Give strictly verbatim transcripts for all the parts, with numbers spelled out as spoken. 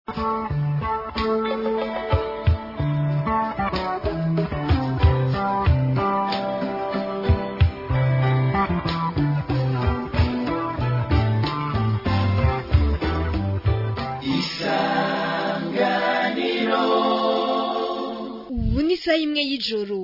Isaha imwe y'ijoro.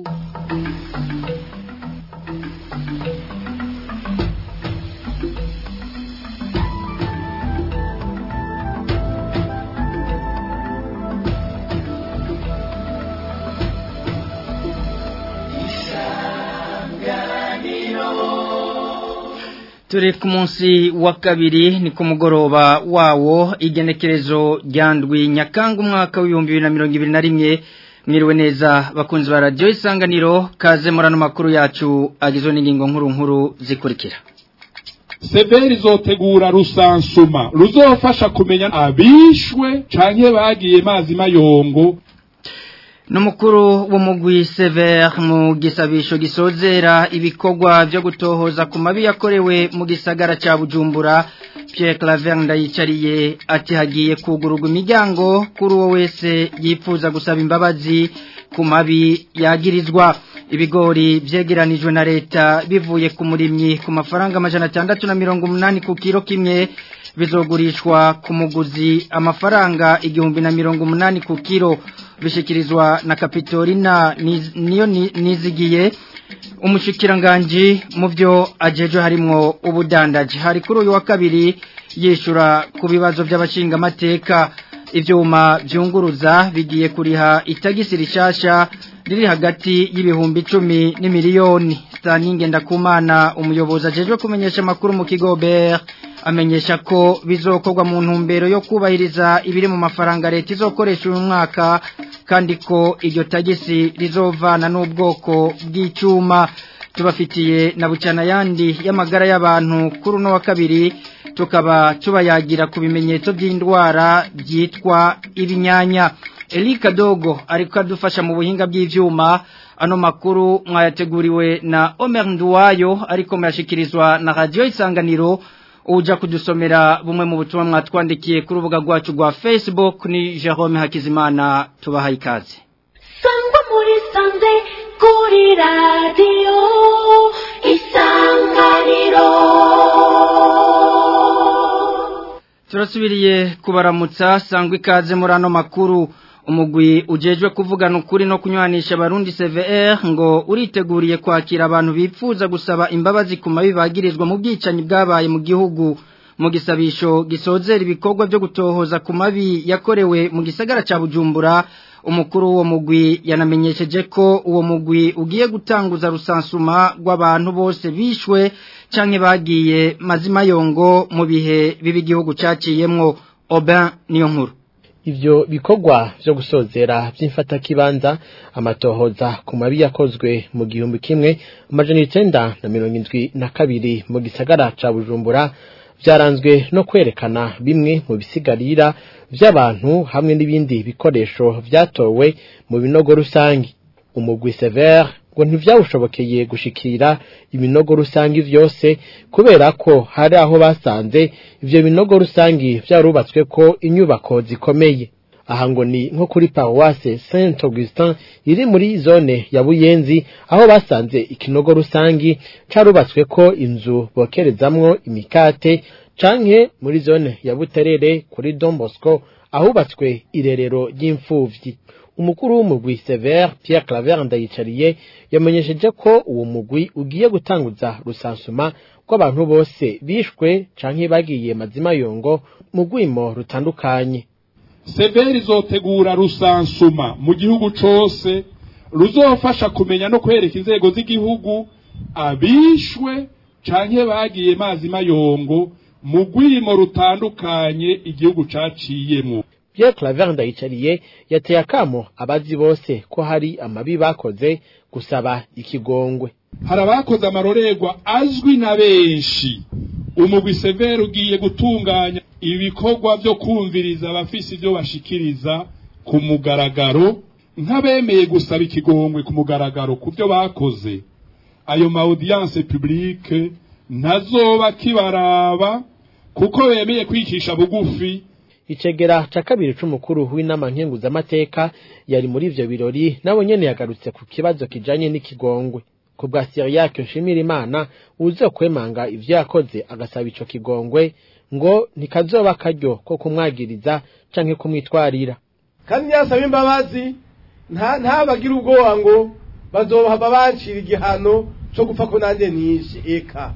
Turi ku munsi wa kabiri ni ku mugoroba wawo igenekerezo ryandwi Nyakanga umwaka w'ibihumbi bibiri na mirongo ibiri na rimwe. Mwiriwe neza bakunzi ba radio Isanganiro, kaze murano makuru yacu agizwe n'ingingo nkuru nkuru zikurikira. Severi zotegura rusansuma ruzofasha kumenya abishwe canke bagiye mazi mayongo. Numukuru w'umugwi Sever mu gisabisho gisozera ibikorwa byo gutohoza ku mabi yakorewe mu gisagara ca Bujumbura, Pierre Claver Ndayicariye ati hagiye kugururwa imiryango kuri uwo wese yifuza gusaba imbabazi ku mabi yagirizwa. Ibigori vyegeranijwe na leta bivuye ku murimyi ku mafaranga amajana atandatu na mirongo umunani ku kiro kimwe bizogurishwa ku muguzi amafaranga igihumbi na mirongo umunani ku kiro, bishikirizwa na Kapitorina niyo nizigiye umushikiranganji mu byo ajeje harimo ubudandaji. Hari kuri uyu wa kabiri yishura ku bibazo by'abashinga amateka, ivyuma byunguruza bigiye kuriha itagisi rishasha riri hagati y'ibihumbi icumi n'imiliyoni. Staninge Ndakumana umuyobozi ajeje kumenyesha makuru mu kigo Ber amenyesha ko bizokorwa mu ntumbero yo kubahiriza ibiri mu mafaranga leta izokoresha uyu mwaka, kandi ko iryo tagisi rizovana n'ubwoko bw'icuma. Tubafitiye na bucana yandi y'amagara y'abantu kuri uno wa kabiri, tukaba tubayagira ku bimenyetso by'indwara byitwa ibinyanya. Elika Dogo ariko adufasha mu buhinga bw'ivyuma. Ano makuru mwayateguriwe na Omer Nduwayo ariko murashikirizwa na Radio Isanganiro. Uja kudusomera bumwe mu butumwa mwatwandikiye ku rubuga rwacu rwa Facebook ni Jerome Hakizimana. Tubahaye ikaze. Sangwa muri sanze kuri radio Isanganiro. Turasubiriye kubaramutsa, sangwa ikaze muri ano makuru. Umugwi ujejwe kuvugana ukuri no kunywanisha abarundi C V R ngo uriteguriye kwakira abantu bipfuza gusaba imbabazi ku mabi bagirizwa mu bwicanyi bwabaye mu gihugu. Mu gisabisho gisozera ibikorwa byo gutohoza ku mabi yakorewe mu gisagara ca Bujumbura, umukuru w'uwo mugwi yanamenyesheje ko uwo mugwi ugiye gutanguza rusansuma rw'abantu bose bishwe canke bagiye mazima yongo mu bihe bibi igihugu caciyemwo. Oben niyo nkuru. Ivyo bikorwa vyo gusozera vy'imfata kibanza amatohoza ku mabi yakozwe mu gihumbi kimwe amajana icenda na mirongo indwi na kabiri mu gisagara ca Bujumbura vyaranzwe no kwerekana bimwe mu bisigarira vy'abantu hamwe n'ibindi bikoresho vyatowe mu binogo rusangi. Umugwi Sever ngo ntivyawushobokeye gushikira ibinogo rusangi vyose kubera ko hari aho basanze ivyo binogo rusangi vyarubatswe ko inyubako zikomeye. Aha ngo ni nko kuri Paroisse Saint Augustin iri muri zone ya Buyenzi, aho basanze ikinogo rusangi carubatswe ko inzu bokerezamwo imikate, canke muri zone ya Buterere kuri Don Bosco ahubatswe irerero ry'imfuvyi. Umukuru w'umugwi Sever Pierre Claver Ndayicariye yamenyesheje ko uwo mugwi ugiye gutanguza rusansuma rw'abantu bose bishwe canke bagiye mazima yongo mu gwimo rutandukanye. Severi zotegura rusansuma mu gihugu cose ruzofasha kumenya no kwereka inzego z'igihugu abishwe canke bagiye mazima yongo mu gwimo rutandukanye igihugu caciyemo. Pierre Claver Ndayicariye yateye akamo abazi bose ko hari amabi bakoze gusaba ikigongwe. Hari abakoze amarorerwa azwi na benshi. Umugwi Sever ugiye gutunganya ibikorwa byo kumviriza abafisi byo bashikiriza ku mugaragaro nk'abemeye gusaba ikigongwe ku mugaragaro ku byo bakoze. Ayo ma audience publique ntazoba kibaraba kuko bemeye kwikisha bugufi icegera ca kabiri c'umukuru w'inama nkenguzamateka yari muri ivyo birori nabo nyene yagarutse ku kibazo kijanye n'ikigongwe ku bwa Cyriaque Nshimirimana uzokwemanga ivyo yakoze agasaba ico kigongwe ngo nikazoba karyo ko kumwagiriza canke kumwitwarira kandi yasaba imbabazi nta ntabagira ubwoba ngo bazoba bancira igihano cyo gupfa ko nande nishe eka.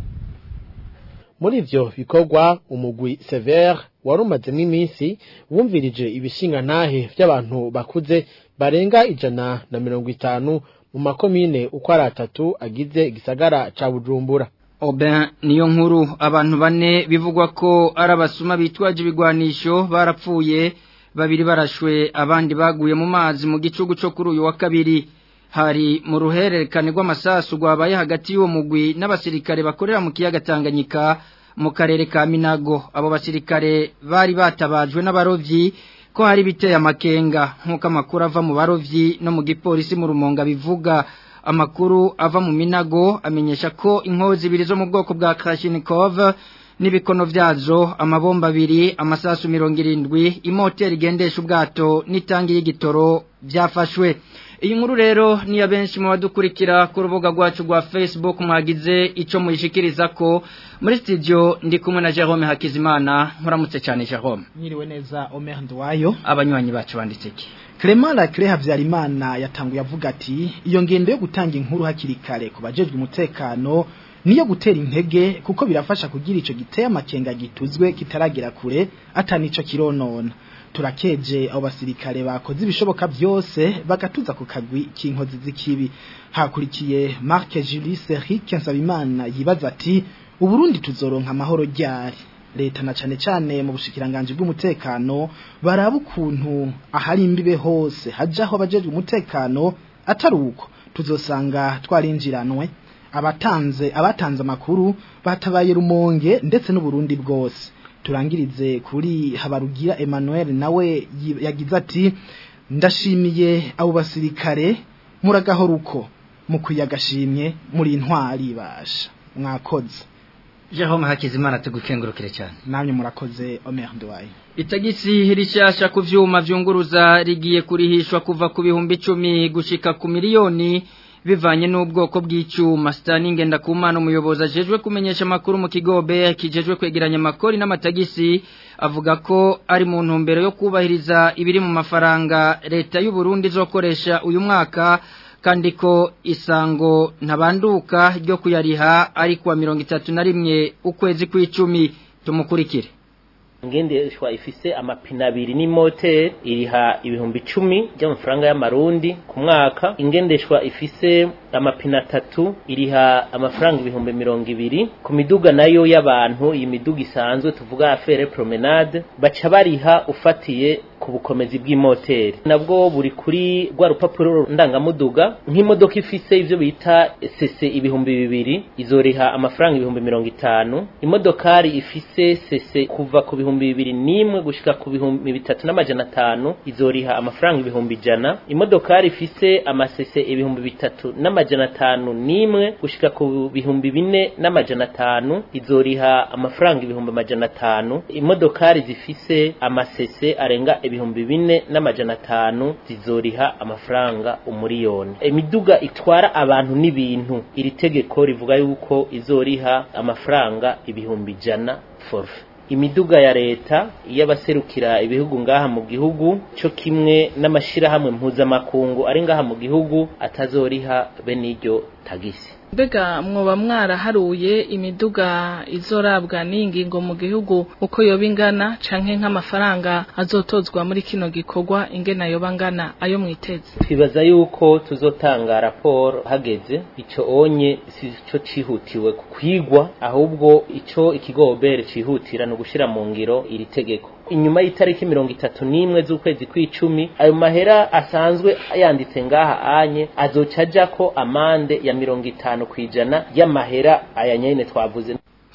Muri ivyo bikorwa umugwi Sévère warumazemwe iminsi wumvirije ibishinga ntahe by'abantu bakuze barenga ijana na mirongo itanu mu makomine uko ari atatu agize igisagara ca Bujumbura. Oben niyo nkuru abantu bane bivugwa ko ari abasuma bitwaje ibigwanisho barapfuye babiri barashwe abandi baguye mu mazi mu gicugu cyo kuri uyu wa kabiri. Hari mu ruhererekane rw'amasasu rwabaye hagati y'uwo mugwi n'abasirikare bakorera mu kiyaga Tanganyika mu karere ka Minago. Abo basirikare bari batabajwe n'abarovyi ko hari biteye amakenga nk'uko amakuru ava mu barovyi no mu gipolisi mu Rumonga bivuga. Amakuru ava mu Minago amenyesha ko inkozi ibiri zo mu bwoko bwa Kalashnikov n'ibikono vyazo amabomba abiri amasasu mirongo irindwi imoteri igendesha ubwato n'itangi y'igitoro byafashwe. Iyi nkuru rero ni ya benshi mu badukurikira ku rubuga rwacu rwa Facebook mwagize ico muyishikiriza ko muri studio ndi kumwe na Jerome Hakizimana. Muramutse cyane Jerome. Nyiriwe neza Omer Ndwayo. Abanywanyi bacu banditse iki? Clement Lacre Havyarimana yatanguye avuga ati iyo ngendo yo gutanga inkuru hakiri kare kubajejwe umutekano niyo gutera intege kuko birafasha kugira ico giteye amakenga gituzwe kitaragira kure atanico kironona. Turakeje abo basirikare bakoze ibishoboka byose bagatuza ku kagwi k'inkozi z'ikibi. Hakurikiye Marc Julius Eric Nsabimana yibaza ati uburundi tuzoronka amahoro ryari. Leta na cane cane mu bushikiranganje bw'umutekano baraba ukuntu ahari imbibe hose hajaho abajejwe umutekano ataruko tuzosanga twarinjiranwe abatanze abatanze amakuru batabaye Rumonge ndetse n'Uburundi bwose. Turangirize kuri Habarugira Emmanuel nawe yagize ati ndashimiye abo basirikare muragahoruko mu kuyagashimye muri intwari basha mwakoze. Jerome Hakizimana tugukengurukire cyane. Namwe murakoze Omer Ndwaye. Itagisi rishasha ku vyuma vyunguruza rigiye kurihishwa kuva ku bihumbi icumi gushika ku miliyoni bivanye n'ubwoko bw'icuma. Stani Ngendakumana umuyobozi ajejwe kumenyesha makuru mu Kigobe kijejwe kwegeranya amakori n'amatagisi avuga ko ari mu ntumbero yo kubahiriza ibiri mu mafaranga leta y'u Burundi izokoresha uyu mwaka kandi ko isango ntabanduka ryo kuyariha ari kuwa mirongo itatu na rimwe ukwezi kw'icumi. Tumukurikire. Ngendeshwa ifise amapina abiri ni moteur iriha ibihumbi icumi by'amafaranga y'amarundi ku mwaka. Ingendeshwa ifise amapina atatu iriha amafaranga ibihumbi mirongo ibiri. Ku miduga nayo y'abantu iyi miduga isanzwe tuvuga affaire promenade baca bariha ufatiye ku bukomezi bw'imoteri nabwo buri kuri rwa rupapuro ndangamuduga. Nk'imodoka ifise ivyo bita cc ibihumbi bibiri izoriha amafaranga ibihumbi mirongo itanu. Imodokari ifise cc kuva ku bihumbi bibiri nimwe gushika ku bihumbi bitatu n'amajana atanu izoriha amafaranga ibihumbi ijana. Imodokari ifise amasese ibihumbi bitatu n'amajana atanu nimwe gushika ku bihumbi bine n'amajana atanu izoriha amafaranga ibihumbi amajana atanu. Imodokari zifise amasese arenga ibihumbi bine n'amajana atanu zizoriha amafaranga umuriyoni. Imiduga itwara abantu n'ibintu iri tegeko rivuga yuko izoriha amafaranga ibihumbi ijana forfait. Imiduga ya leta y'abaserukira ibihugu ngaha mu gihugu cyo kimwe n'amashira hamwe mpuzamakungu ari ngaha mu gihugu atazoriha bene iryo tagisi. Mbega mwoba mwaraharuye imiduga izorabwa n'ingingo mu gihugu uko yoba ingana canke nk'amafaranga azotozwa muri kino gikorwa ingena yoba ngana ayo mwiteze? Twibaza yuko tuzotanga raporo hageze ico onye si cyo cihutiwe kwigwa ahubwo ico ikigobere cihutira no gushira mu ngiro iri tegeko. Inyuma y'itariki mirongo itatu n'imwe z'ukwezi kw'icumi ayo mahera asanzwe yanditse ngaha anye azocaja ko amande ya mirongo itanu kwijana y'amahera aya nyene twavuze.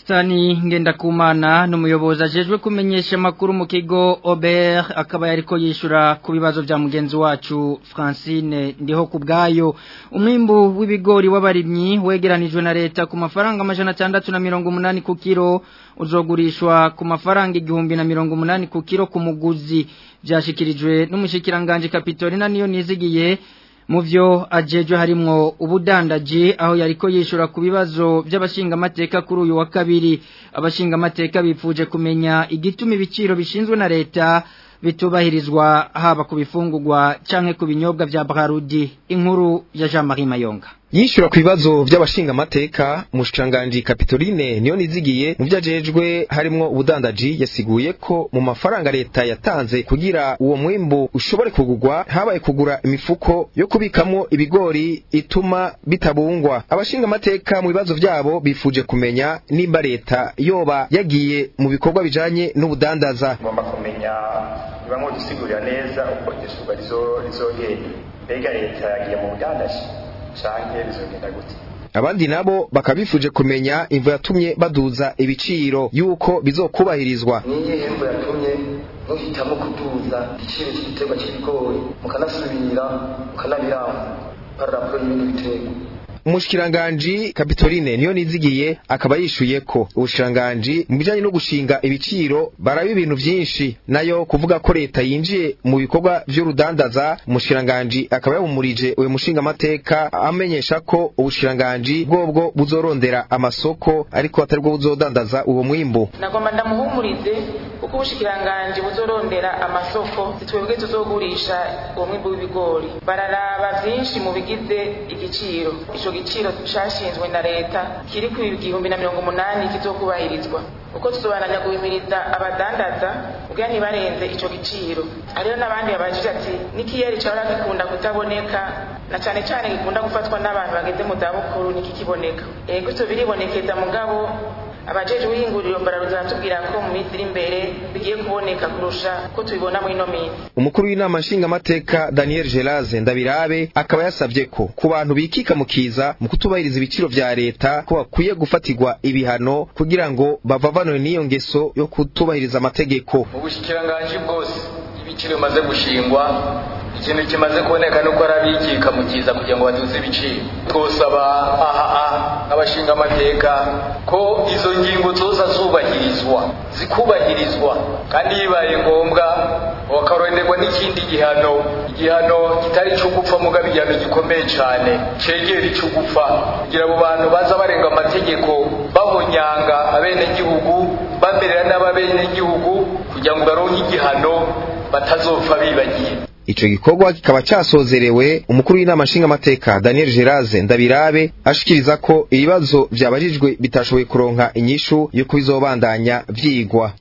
Stani Ngendakumana n'umuyobozi ajejwe kumenyesha makuru mu kigo Ober akaba yariko yishura ku bibazo bya mugenzi wacu Francine ndiho kubgayo umwimbu w'ibigori w'abarimyi wegeranijwe na leta ku mafaranga amajana atandatu na mirongo umunani ku kilo uzogurishwa ku mafaranga igihumbi na mirongo umunani ku kilo ku muguzi byashikirijwe n'umushikiranganje Kapitolina niyo nizigiye Muvyo ajejwe harimwo ubudandaji aho yariko yishura ku bibazo by'abashinga amateka kuri uyu wa kabiri abashinga amateka bipfuje kumenya igituma ibiciro bishinzwe na leta bitubahirizwa haba ku bifungurwa canke ku binyobwa vya Brarudi inkuru ya Jean Marie Mayonga Yishura ku bibazo by'abashinga amateka mushikanganje Kapitoline niyo nizigiye mu vyajejwe harimwo ubudandaji yasiguye ko mu mafaranga leta yatanze kugira uwo mwimbu ushobore kugurwa habaye kugura imifuko yo kubikamo ibigori ituma bitabungwa abashinga amateka mu bibazo vyabo bifuje kumenya nimba leta yoba yagiye mu bikorwa bijanye n'ubudandaza ngomba kumenya bamwe dusigurira neza uko gishuga rizo rizogenda mbega leta yagiye mu budandaji canke bizogenda gute abandi nabo bakabifuje kumenya imvo yatumye baduza ibiciro yuko bizokubahirizwa niye imvo yatumye muhitamo kuduza igiciro cy'igiterwa cy'ibigori mukanasubira mukanabiranga parapro y'ibindi biterwa Umushikiranganje Kapitoline niyo nizigiye akaba yishuye ko ubushiranganje mu bijanye no gushinga ibiciro barabi ibintu byinshi nayo kuvuga ko leta yinjiye mu bikorwa by'urudandaza umushiranganje akaba yahumurije uyu mushinga amateka amenyesha ko ubushiranganje bwobwo buzorondera amasoko ariko atarwo buzodandaza uwo mwimbo nagomba ndamuhumurize uko ubushikiranganje buzorondera amasoko twebwe tuzogurisha uwo mwimbo w'ibigori bararaba byinshi mu bigize igiciro igiciro cyashinzwe na leta kiri ku igihumbi na mirongo umunani kizokubahirizwa uko tuzobananya guhimiriza abadandaza ubwo ntibarenze ico giciro ariyo nabandi abajije ati nikiyeri cyara gikunda kutaboneka na cyane cyane gikunda gufatwa n'abantu bageze mu zabukuru nikikiboneka ego icyo biribonekeza mugabo abajeje w'inguriro bararuza tubwira ko mu minsi iri imbere bigiye kuboneka kurusha ko tubibona muri no minsi umukuru w'inama nshinga amateka Daniel Gelaze Ndabirabe akaba yasabye ko ku bantu bikika mukiza mu kutubahiriza ibiciro vya leta ko bakwiye gufatirwa ibihano kugira ngo bavavanwe n'iyo ngeso yo kutubahiriza amategeko ubushikiranganje bwose ibiciro bimaze gushingwa ikintu kimaze kuboneka nuko arabikika mukiza kugira ngo baduze ibiciro twosaba aha abashinga amateka ko izo ngingo zoza zubahirizwa zikubahirizwa kandi yibaye ngombwa wakaronderwa n'ikindi gihano igihano kitari cyo gupfa mugabe igihano gikomeye cyane cegera icyo gupfa kugira abo bantu baza barenga amategeko bahonyanga abene gihugu bamerera n'ababene gihugu kugira ngo baronke igihano batazopfa bibagiye Ico gikorwa kikaba cyasozerewe umukuru w'inama nshinga amateka Daniel Geraze Ndabirabe ashikiriza ko ibibazo byabajijwe bitashoboye kuronka inyishu yo kubizobandanya vyigwa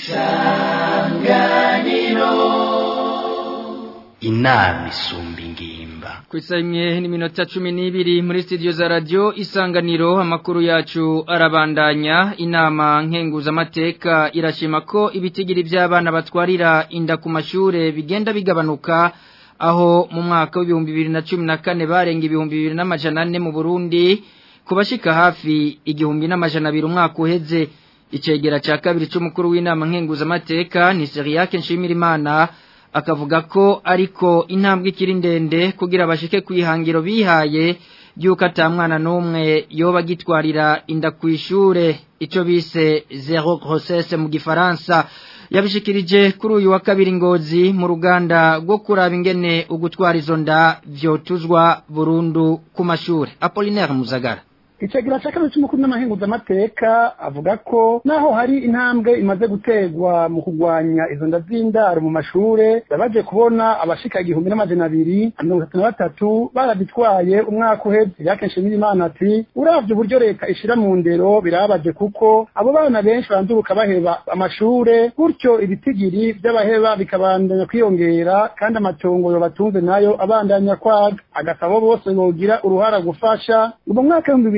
Isanganiro inama isumba ingimba kwisamye ni minota cumi n'ibiri muri studio za radio Isanganiro amakuru yacu arabandanya inama nkenguza amateka irashima ko ibitigiri by'abana batwarira inda ku mashure bigenda bigabanuka aho mu mwaka w'ibihumbi bibiri na cumi na kane barenga ibihumbi bibiri n'amajana ane mu Burundi kubashika hafi igihumbi n'amajana abiri umwaka uheze icegera cya kabiri cy'umukuru w'inama nkenguza amateka ni Seriake Nshimirimana akavuga ko ariko intambwe ikiri ndende kugira bashike kwihangiro bihaye yuko atamwana numwe yoba gitwarira inda kwishure ico bise zero grossesse mu gifaransa yabishikirije kuri uyu wa kabiri Ngozi mu ruganda rwo kuraba ingene ugutwara izo nda vyotuzwa burundu ku mashure Apollinaire Muzagara Icegira cyakabiri cy'umukuru n'amahinguza amateka avuga ko naho hari intambwe imaze gutegwa mu kugwanya izo nda z'indaro mu mashure babaje kubona abashika igihumbi n'amajana abiri mirongo itatu na batatu barabitwaye umwaka uheze yakenshi n'Imana ati uravye uburyo leta ishira mu ndero birabaje kuko abo bana benshi banduruka baheba amashure gutyo ibitigiri by'abaheba bikabandanya kwiyongera kandi amatongo yo batunze nayo abandanya kwaga agasabo bose bogira uruhara gufasha mu mwaka w'ibihumbi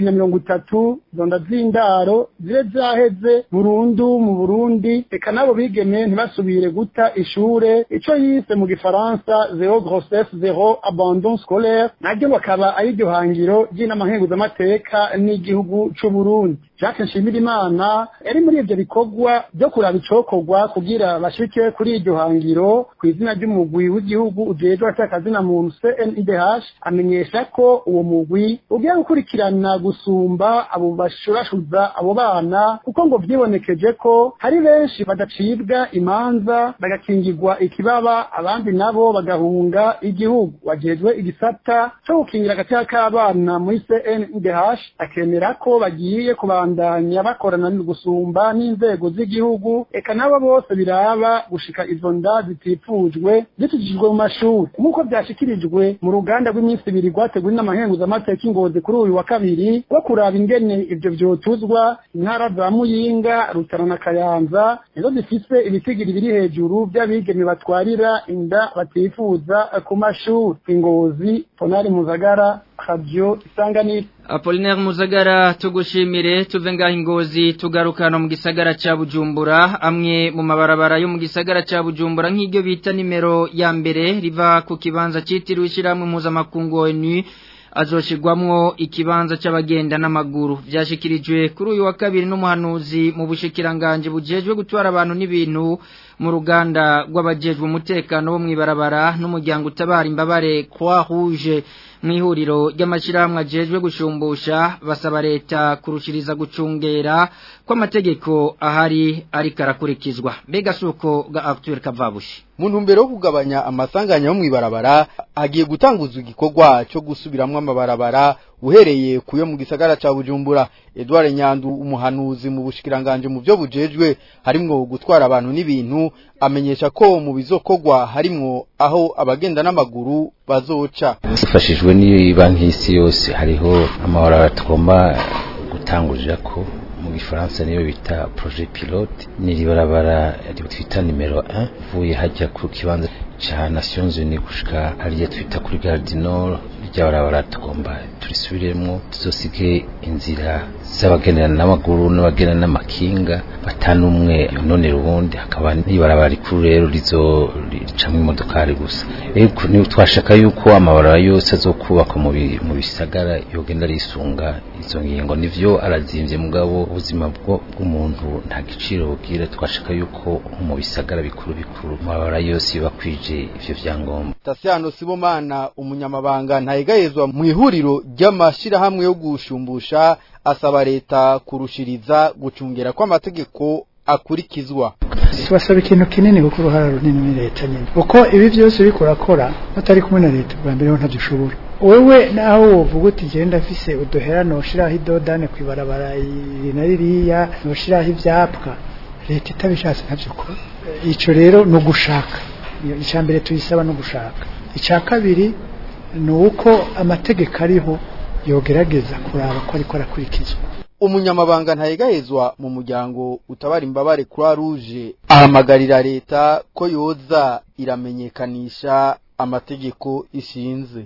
na mirongo itatu zonda z'indaro zibe zaheze burundu mu Burundi eka nabo bigeme ntibasubire guta ishure ico yise mu gifaransa zero grossesse zero abandon scolaire naryo bakaba ari iryo hangiro ry'inama nkenguzamateka n'igihugu c'u Burundi. Jacques Nshimirimana yari muri ivyo bikorwa byo kuraba icokorwa kugira bashike kuri iryo hangiro ku izina ry'umugwi w'igihugu ujejwe atakazina muntu C N I D H amenyesha ko uwo mugwi ugiye gukurikirana gusumba abo bashurashuza abo bana kuko ngo vyibonekeje ko hari benshi badacibwa imanza bagakingirwa ikibaba abandi nabo bagahunga igihugu. Wajejwe igisata cyo gukingira agateka k'abana muri C N I D H akemera ko bagiye kubandanya bakorana gusumba n'inzego z'igihugu eka nabo bose biraba gushika izo nda zitifujwe zitujijwe mu mashuri nk'uko byashikirijwe mu ruganda rw'iminsi ibiri rwateguwe n'amahenguzamateka Ingozi kuri uyu wa kabiri wo kuraba ingene ivyo vyotuzwa. Intara za Muyinga, Rutana na Kayanza nizo zifise ibitigiri biri hejuru by'abigeme batwarira inda batifuza ku mashuri. Ingozi, Ponari Muzagara, Radio Isanganiro. Apollinaire Muzagara tugushimire. Tuve ngaho Ingozi tugarukana mu gisagara ca Bujumbura. Amwe mu mabarabara yo mu gisagara ca Bujumbura nk'iryo bita nimero ya mbere riva ku kibanza citiriwe ishiramwe mpuzamakungu O N U azoshirwamwo ikibanza c'abagenda n'amaguru. Vyashikirijwe kuri uyu wa kabiri n'umuhanuzi mu bushikiranganje bujejwe gutwara abantu n'ibintu mu ruganda rw'abajejwe umutekano bo mwibarabara n'umuryango utabara imbabare Croix Rouge mwihuriro ry'amashirahamwe ajejwe gushumbusha. Basaba leta kurushiriza gucungera kw'amategeko ahari ari karakurikizwa. Mbega suko ga Arthur Kavabushi mu ntumbero yo kugabanya amasanganya yo mwibarabara agiye gutanguzwa igikorwa cyo gusubiramwo amabarabara uhereye kuyo mu gisagara ca Bujumbura. Edouard Nyandu umuhanuzi mu bushikiranganje mu byo bujejwe harimwo gutwara abantu n'ibintu amenyesha ko mu bizokogwa harimwo aho abagenda n'amaguru bazoca. Sifashijwe ni banki y'isi yose hariho amabarabara tugomba gutangurira ko mu gifaransa niyo bita projet pilote ni ribarabara twita numero un vuye hajya ku kibanza cha Nations Unies gushika hariya twita kuri Gare du Nord ry'abarabara tugomba turisubiremo tuzosige inzira z'abagendana n'amaguru n'abagenda n'amakinga batanumwe none rubundi hakaba nibarabara rikuru rero rizo ricamwe imodokari gusa. Eko ni twashaka yuko amabarabara yose azokubaka mu mu bisagara yogenda risunga izo ngingo nivyo arazimvye mugabo ubuzima bwo bw'umuntu nta giciro bugira. Twashaka yuko mu bisagara bikuru bikuru amabarabara yose bakwije ivyo vyangombwa. Tasiano Sibomana umunyamabanga ntayegayezwa mu ihuriro ry'amashirahamwe yo gushumbusha asaba leta kurushiriza gucungera kw'amategeko akurikizwa. Tubasaba ikintu kinini kuko uruhara runini muri leta nyine uko ibi byose bikurakora batari kumwe na leta bwa mbere ntabyushobora. Wewe naho wovuga uti genda afise uduhera no shiraho idodane kwibarabara na ririya no shiraho ivyapwa leta itabishatse ntabyuko. Ico rero no gushaka icambere tuyisaba no gushaka. Icya kabiri ni uko amategeko ariho yogerageza kuraba ko ariko arakurikizwa. Umunyamabanga ntayegahezwa mu muryango utabara imbabare Croix Rouge ahamagarira leta ko yoza iramenyekanisha amategeko ishinze.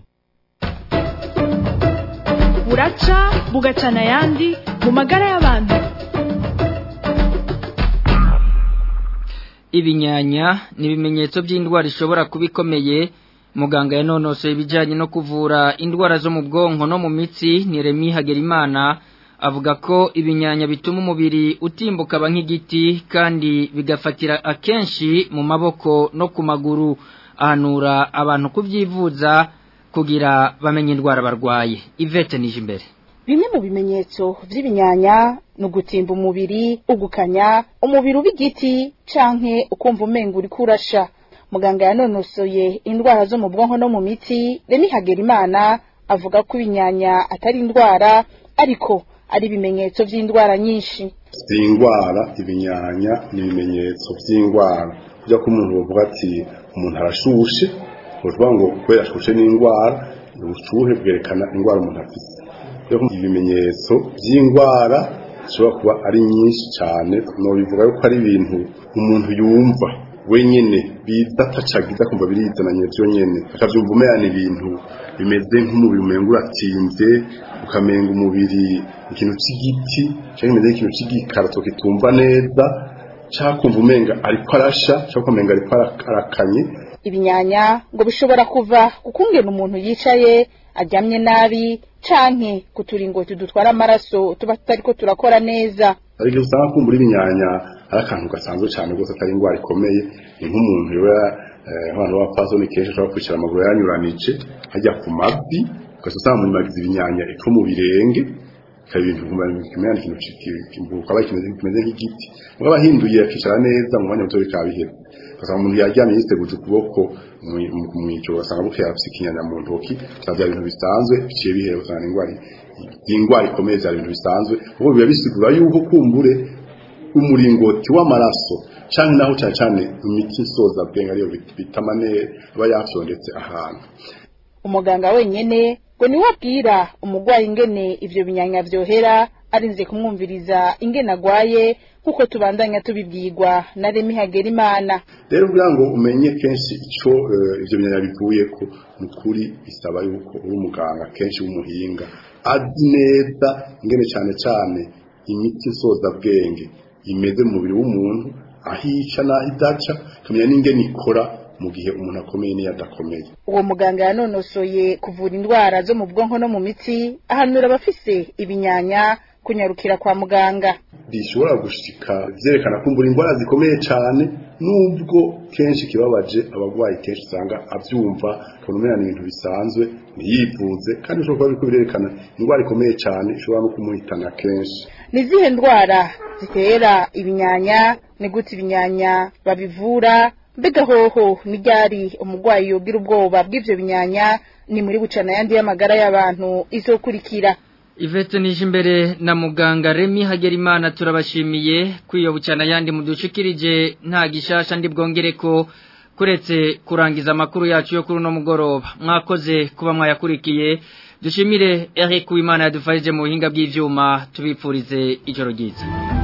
Buraca bugacana yandi mu magara y'abantu. Ibinyanya ni ibimenyetso by'indwara ishobora kubikomeye. Muganga yanonosoye ibijyanye no kuvura indwara zo mu bwonko no mu mitsi ni Remy Hagerimana avuga ko ibinyanya bituma umubiri utimbuka nk'igiti kandi bigafatira akenshi mu maboko no ku maguru. Ahanura abantu kubyivuza kugira bamenye indwara barwaye. Ivete nije imbere. Bimwe mu bimenyetso vy'ibinyanya no gutimba umubiri, ugukanya, umubiri ubigiti canke ukumva umenga uri kurasha. Muganga yanonosoye indwara zo mu bwonko no mu mitsi Remy Hagerimana avuga ko ibinyanya atari indwara ariko ari bimenyetso vy'indwara nyinshi. Indwara ibinyanya ni bimenyetso vy'indwara kujya ko umuntu uvuga ati umuntu arashushe uvuga ngo kubera ashushe n'indwara ubushuhe bwerekana indwara umuntu afite. Ibimenyetso by'indwara bishobora kuba ari nyinshi cyane no bivuga ko ari ibintu umuntu yumva wenyene biza atacagiza kumva birizananye byo nyene akavyumva umeyana ibintu bimeze nk'umubiri umenga uratinze ukamenga umubiri ikintu c'igiti cyangwa imeze ikintu c'igikarato kitumva neza cyakumva umenga ariko arasha cyangwa umenga ariko arakanye. Ibinyanya ngo bishobora kuva kukungena umuntu yicaye aryamye nabi canke kuturingoti dutwara amaraso tuba tutariko turakora neza. Ariko usanga kumbura ibinyanya arakantu gasanzwe cyane gose atari ingwara ikomeye ni nk'umuntu yoba abantu bapasoni kenshi ashobora kwicara amaguru yanyuranije hajya ku mavi ugasanga mu magizi ibinyanya iko mu birenge kabintu kumara kimenya ikintu cy'imbuka bakimeze kimeze nk'igiti ngo abahinduye akicara neza mu mwanya muto bikabihera ugasanga umuntu yaryamye yisteguye ukuboko mu mwico ugasanga bukeye afite ikinyanya mu ntoki cyabya ibintu bisanzwe biciye bihera usanga ingwara ingwara ikomeye cyane ibintu bisanzwe ubu biba bisigura yuko kumbure umuringoti w'amaraso cyane naho cyane cyane imiti isoza bwenga ariyo bitamane aba yafyondetse ahantu. Umuganga wenyene ngo niwe abwira umugwayi ingene ivyo binyanya vyohera arinze kumwumviriza ingene agwaye kuko tubandanya tubibwirwa na Remi Hagerimana. Rero kugira ngo umenye kenshi ico uh, ivyo binyanya bivuye ko mukuri bisaba yuko uri umuganga kenshi w'umuhinga azi neza ingene cyane cyane imiti isoza bwenge imeze mu mubiri w'umuntu ahica na idaca kumenya n'ingene ikora mu gihe umuntu akomeye n'iyadakomeye. Uwo muganga yanonosoye kuvura indwara zo mu bwonko no mu mitsi ahanura abafise ibinyanya kunyarukira kwa muganga. Bishobora gushika vyerekana kumbura indwara zikomeye cyane nubwo kenshi kibabaje abagwayi kenshi usanga avyumva konomera n'ibintu bisanzwe niyivuze kandi ushobora kuba birerekana indwara ikomeye cyane ishobora no kumuhitana kenshi. Nizihe ndwara zitera ibinyanya ni gute ibinyanya babivura mbega hoho n'iryari umugwayi yogira ubwoba bw'ivyo binyanya ni muri bucana yandi y'amagara y'abantu izokurikira. Ivete nije imbere na muganga Remi Hagerimana turabashimiye kwiyo bucana yandi mudushikirije nta gishasha ndi bwongereko kuretse kurangiza amakuru yacu yo kuri no mugoroba. Mwakoze kuba mwayakurikiye dushimire Eric Uwimana yadufashije mu buhinga bw'ivyuma tubipfurize ijoro ryiza.